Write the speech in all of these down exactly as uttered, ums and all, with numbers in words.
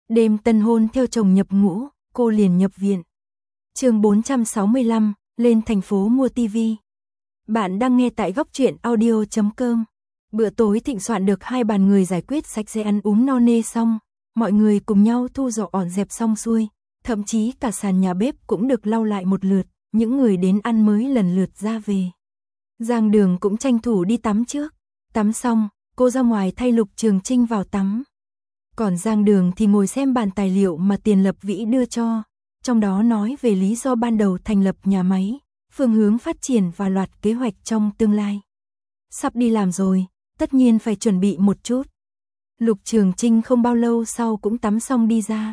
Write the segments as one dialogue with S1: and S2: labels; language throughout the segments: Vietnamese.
S1: Đêm tân hôn theo chồng nhập ngũ, cô liền nhập viện. Chương bốn trăm sáu mươi lăm, lên thành phố mua tivi. Bạn đang nghe tại góc truyện audio chấm com. Bữa tối thịnh soạn được hai bàn người giải quyết sạch sẽ, ăn uống no nê xong, mọi người cùng nhau thu dọn dọn dẹp xong xuôi, thậm chí cả sàn nhà bếp cũng được lau lại một lượt, những người đến ăn mới lần lượt ra về. Giang Đường cũng tranh thủ đi tắm trước, tắm xong, cô ra ngoài thay Lục Trường Trinh vào tắm. Còn Giang Đường thì ngồi xem bản tài liệu mà Tiền Lập Vĩ đưa cho, trong đó nói về lý do ban đầu thành lập nhà máy, phương hướng phát triển và loạt kế hoạch trong tương lai. Sắp đi làm rồi, tất nhiên phải chuẩn bị một chút. Lục Trường Trinh không bao lâu sau cũng tắm xong đi ra.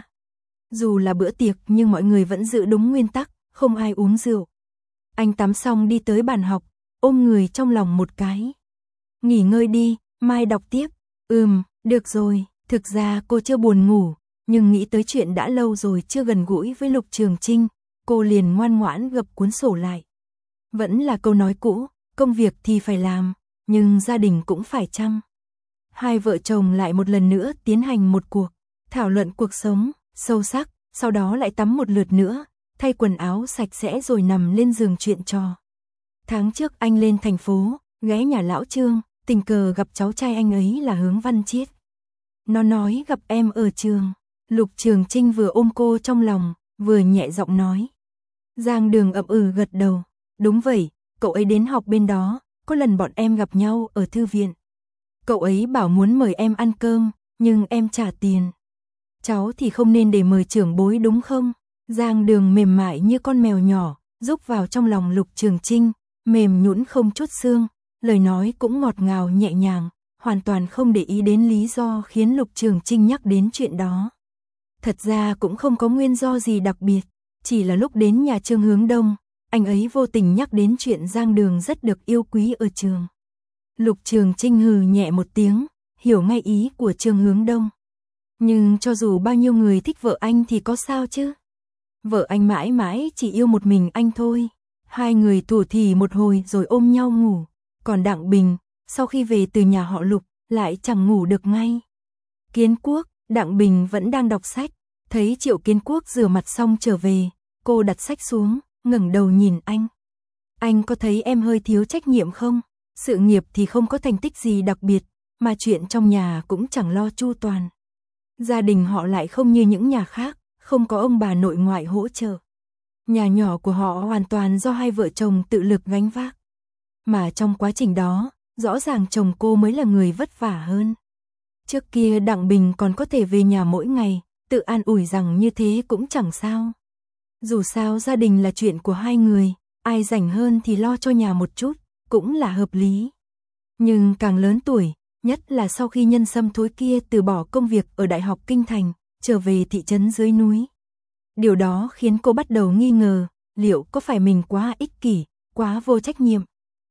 S1: Dù là bữa tiệc nhưng mọi người vẫn giữ đúng nguyên tắc, không ai uống rượu. Anh tắm xong đi tới bàn học, ôm người trong lòng một cái. Nghỉ ngơi đi, mai đọc tiếp. Ừm, được rồi, thực ra cô chưa buồn ngủ, nhưng nghĩ tới chuyện đã lâu rồi chưa gần gũi với Lục Trường Trinh, cô liền ngoan ngoãn gập cuốn sổ lại. Vẫn là câu nói cũ, công việc thì phải làm, nhưng gia đình cũng phải chăm. Hai vợ chồng lại một lần nữa tiến hành một cuộc thảo luận cuộc sống sâu sắc, sau đó lại tắm một lượt nữa, thay quần áo sạch sẽ rồi nằm lên giường chuyện trò. Tháng trước anh lên thành phố, ghé nhà lão Trương, tình cờ gặp cháu trai anh ấy là Hướng Văn Chiết. Nó nói gặp em ở trường. Lục Trường Trinh vừa ôm cô trong lòng, vừa nhẹ giọng nói. Giang Đường ậm ừ gật đầu. Đúng vậy, cậu ấy đến học bên đó, có lần bọn em gặp nhau ở thư viện. Cậu ấy bảo muốn mời em ăn cơm, nhưng em trả tiền. Cháu thì không nên để mời trưởng bối đúng không? Giang Đường mềm mại như con mèo nhỏ, rúc vào trong lòng Lục Trường Trinh, mềm nhũn không chút xương, lời nói cũng ngọt ngào nhẹ nhàng, hoàn toàn không để ý đến lý do khiến Lục Trường Trinh nhắc đến chuyện đó. Thật ra cũng không có nguyên do gì đặc biệt, chỉ là lúc đến nhà Trương Hướng Đông, anh ấy vô tình nhắc đến chuyện Giang Đường rất được yêu quý ở trường. Lục Trường Trinh hừ nhẹ một tiếng, hiểu ngay ý của Trương Hướng Đông. Nhưng cho dù bao nhiêu người thích vợ anh thì có sao chứ? Vợ anh mãi mãi chỉ yêu một mình anh thôi. Hai người thủ thỉ một hồi rồi ôm nhau ngủ. Còn Đặng Bình, sau khi về từ nhà họ Lục, lại chẳng ngủ được ngay. Kiến Quốc, Đặng Bình vẫn đang đọc sách. Thấy Triệu Kiến Quốc rửa mặt xong trở về, cô đặt sách xuống, ngẩng đầu nhìn anh. Anh có thấy em hơi thiếu trách nhiệm không? Sự nghiệp thì không có thành tích gì đặc biệt, mà chuyện trong nhà cũng chẳng lo chu toàn. Gia đình họ lại không như những nhà khác, không có ông bà nội ngoại hỗ trợ. Nhà nhỏ của họ hoàn toàn do hai vợ chồng tự lực gánh vác. Mà trong quá trình đó, rõ ràng chồng cô mới là người vất vả hơn. Trước kia Đặng Bình còn có thể về nhà mỗi ngày, tự an ủi rằng như thế cũng chẳng sao. Dù sao gia đình là chuyện của hai người, ai rảnh hơn thì lo cho nhà một chút, cũng là hợp lý. Nhưng càng lớn tuổi, nhất là sau khi Nhân Sâm thối kia từ bỏ công việc ở Đại học Kinh Thành, trở về thị trấn dưới núi. Điều đó khiến cô bắt đầu nghi ngờ, liệu có phải mình quá ích kỷ, quá vô trách nhiệm.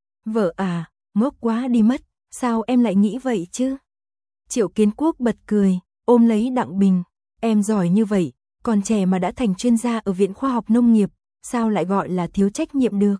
S1: Vợ à, ngốc quá đi mất, sao em lại nghĩ vậy chứ? Triệu Kiến Quốc bật cười, ôm lấy Đặng Bình. Em giỏi như vậy, còn trẻ mà đã thành chuyên gia ở Viện Khoa học Nông nghiệp, sao lại gọi là thiếu trách nhiệm được?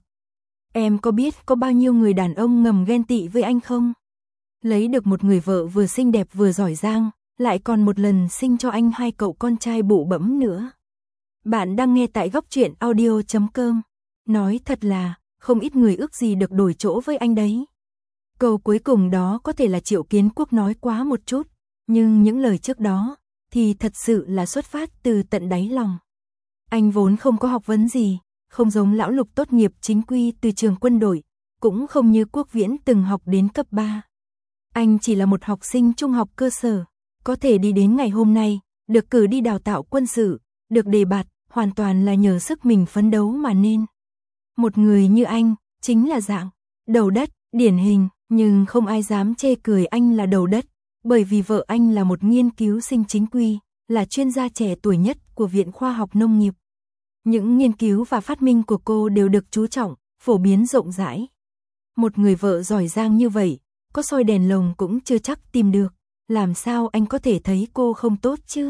S1: Em có biết có bao nhiêu người đàn ông ngầm ghen tị với anh không? Lấy được một người vợ vừa xinh đẹp vừa giỏi giang, lại còn một lần sinh cho anh hai cậu con trai bụ bẫm nữa. Bạn đang nghe tại góc truyện audio chấm com. Nói thật là, không ít người ước gì được đổi chỗ với anh đấy. Câu cuối cùng đó có thể là Triệu Kiến Quốc nói quá một chút, nhưng những lời trước đó thì thật sự là xuất phát từ tận đáy lòng. Anh vốn không có học vấn gì, không giống lão Lục tốt nghiệp chính quy từ trường quân đội, cũng không như Quốc Viễn từng học đến cấp ba. Anh chỉ là một học sinh trung học cơ sở, có thể đi đến ngày hôm nay, được cử đi đào tạo quân sự, được đề bạt, hoàn toàn là nhờ sức mình phấn đấu mà nên. Một người như anh, chính là dạng đầu đất, điển hình, nhưng không ai dám chê cười anh là đầu đất, bởi vì vợ anh là một nghiên cứu sinh chính quy, là chuyên gia trẻ tuổi nhất của Viện Khoa học Nông nghiệp. Những nghiên cứu và phát minh của cô đều được chú trọng, phổ biến rộng rãi. Một người vợ giỏi giang như vậy, có soi đèn lồng cũng chưa chắc tìm được, làm sao anh có thể thấy cô không tốt chứ?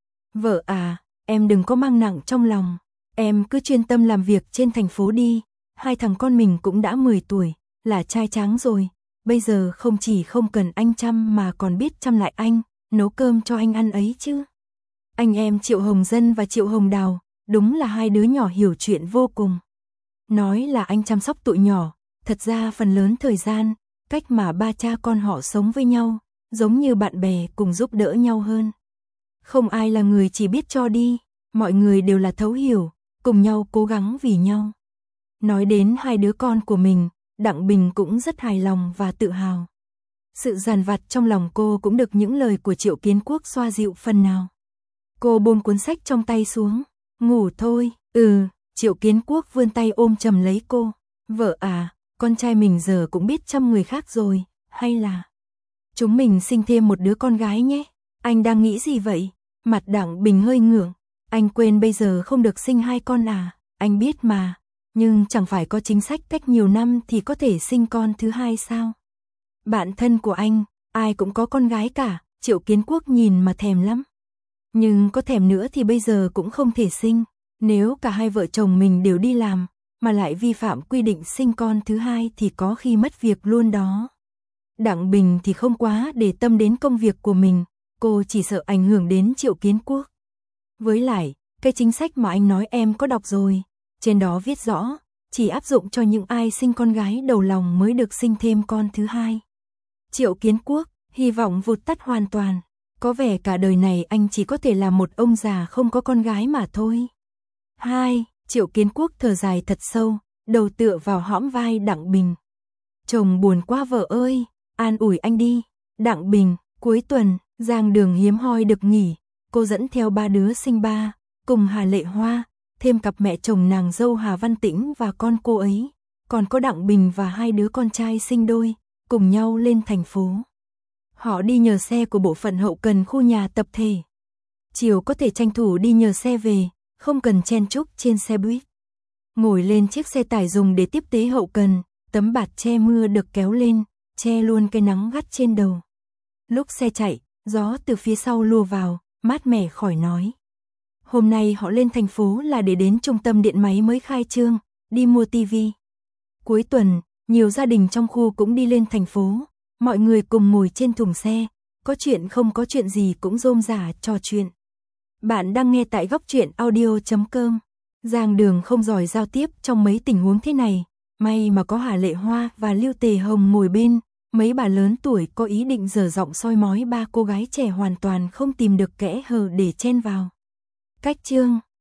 S1: Vợ à, em đừng có mang nặng trong lòng, em cứ chuyên tâm làm việc trên thành phố đi, hai thằng con mình cũng đã mười tuổi, là trai tráng rồi, bây giờ không chỉ không cần anh chăm mà còn biết chăm lại anh, nấu cơm cho anh ăn ấy chứ. Anh em Triệu Hồng Dân và Triệu Hồng Đào, đúng là hai đứa nhỏ hiểu chuyện vô cùng. Nói là anh chăm sóc tụi nhỏ, thật ra phần lớn thời gian, cách mà ba cha con họ sống với nhau, giống như bạn bè cùng giúp đỡ nhau hơn. Không ai là người chỉ biết cho đi, mọi người đều là thấu hiểu, cùng nhau cố gắng vì nhau. Nói đến hai đứa con của mình, Đặng Bình cũng rất hài lòng và tự hào. Sự dằn vặt trong lòng cô cũng được những lời của Triệu Kiến Quốc xoa dịu phần nào. Cô buông cuốn sách trong tay xuống, ngủ thôi, ừ, Triệu Kiến Quốc vươn tay ôm chầm lấy cô. Vợ à, con trai mình giờ cũng biết chăm người khác rồi, hay là chúng mình sinh thêm một đứa con gái nhé. Anh đang nghĩ gì vậy? Mặt Đặng Bình hơi ngượng. Anh quên bây giờ không được sinh hai con à? Anh biết mà, nhưng chẳng phải có chính sách cách nhiều năm thì có thể sinh con thứ hai sao? Bạn thân của anh, ai cũng có con gái cả, Triệu Kiến Quốc nhìn mà thèm lắm. Nhưng có thèm nữa thì bây giờ cũng không thể sinh, nếu cả hai vợ chồng mình đều đi làm, mà lại vi phạm quy định sinh con thứ hai thì có khi mất việc luôn đó. Đặng Bình thì không quá để tâm đến công việc của mình, cô chỉ sợ ảnh hưởng đến Triệu Kiến Quốc. Với lại, cái chính sách mà anh nói em có đọc rồi, trên đó viết rõ, chỉ áp dụng cho những ai sinh con gái đầu lòng mới được sinh thêm con thứ hai. Triệu Kiến Quốc, hy vọng vụt tắt hoàn toàn, có vẻ cả đời này anh chỉ có thể là một ông già không có con gái mà thôi. Hai, Triệu Kiến Quốc thở dài thật sâu, đầu tựa vào hõm vai Đặng Bình. Chồng buồn quá vợ ơi, an ủi anh đi. Đặng Bình, cuối tuần, Giang Đường hiếm hoi được nghỉ, cô dẫn theo ba đứa sinh ba, cùng Hà Lệ Hoa, thêm cặp mẹ chồng nàng dâu Hà Văn Tĩnh và con cô ấy, còn có Đặng Bình và hai đứa con trai sinh đôi, cùng nhau lên thành phố. Họ đi nhờ xe của bộ phận hậu cần khu nhà tập thể. Chiều có thể tranh thủ đi nhờ xe về, không cần chen chúc trên xe buýt. Ngồi lên chiếc xe tải dùng để tiếp tế hậu cần, tấm bạt che mưa được kéo lên, che luôn cái nắng gắt trên đầu. Lúc xe chạy, gió từ phía sau lùa vào, mát mẻ khỏi nói. Hôm nay họ lên thành phố là để đến trung tâm điện máy mới khai trương, đi mua tivi. Cuối tuần, nhiều gia đình trong khu cũng đi lên thành phố, mọi người cùng ngồi trên thùng xe, có chuyện không có chuyện gì cũng rôm rả trò chuyện. Bạn đang nghe tại góc truyện audio chấm com. Giang Đường không giỏi giao tiếp trong mấy tình huống thế này, may mà có Hà Lệ Hoa và Lưu Tề Hồng ngồi bên, mấy bà lớn tuổi có ý định dở giọng soi mói ba cô gái trẻ hoàn toàn không tìm được kẽ hở để chen vào. Cách chương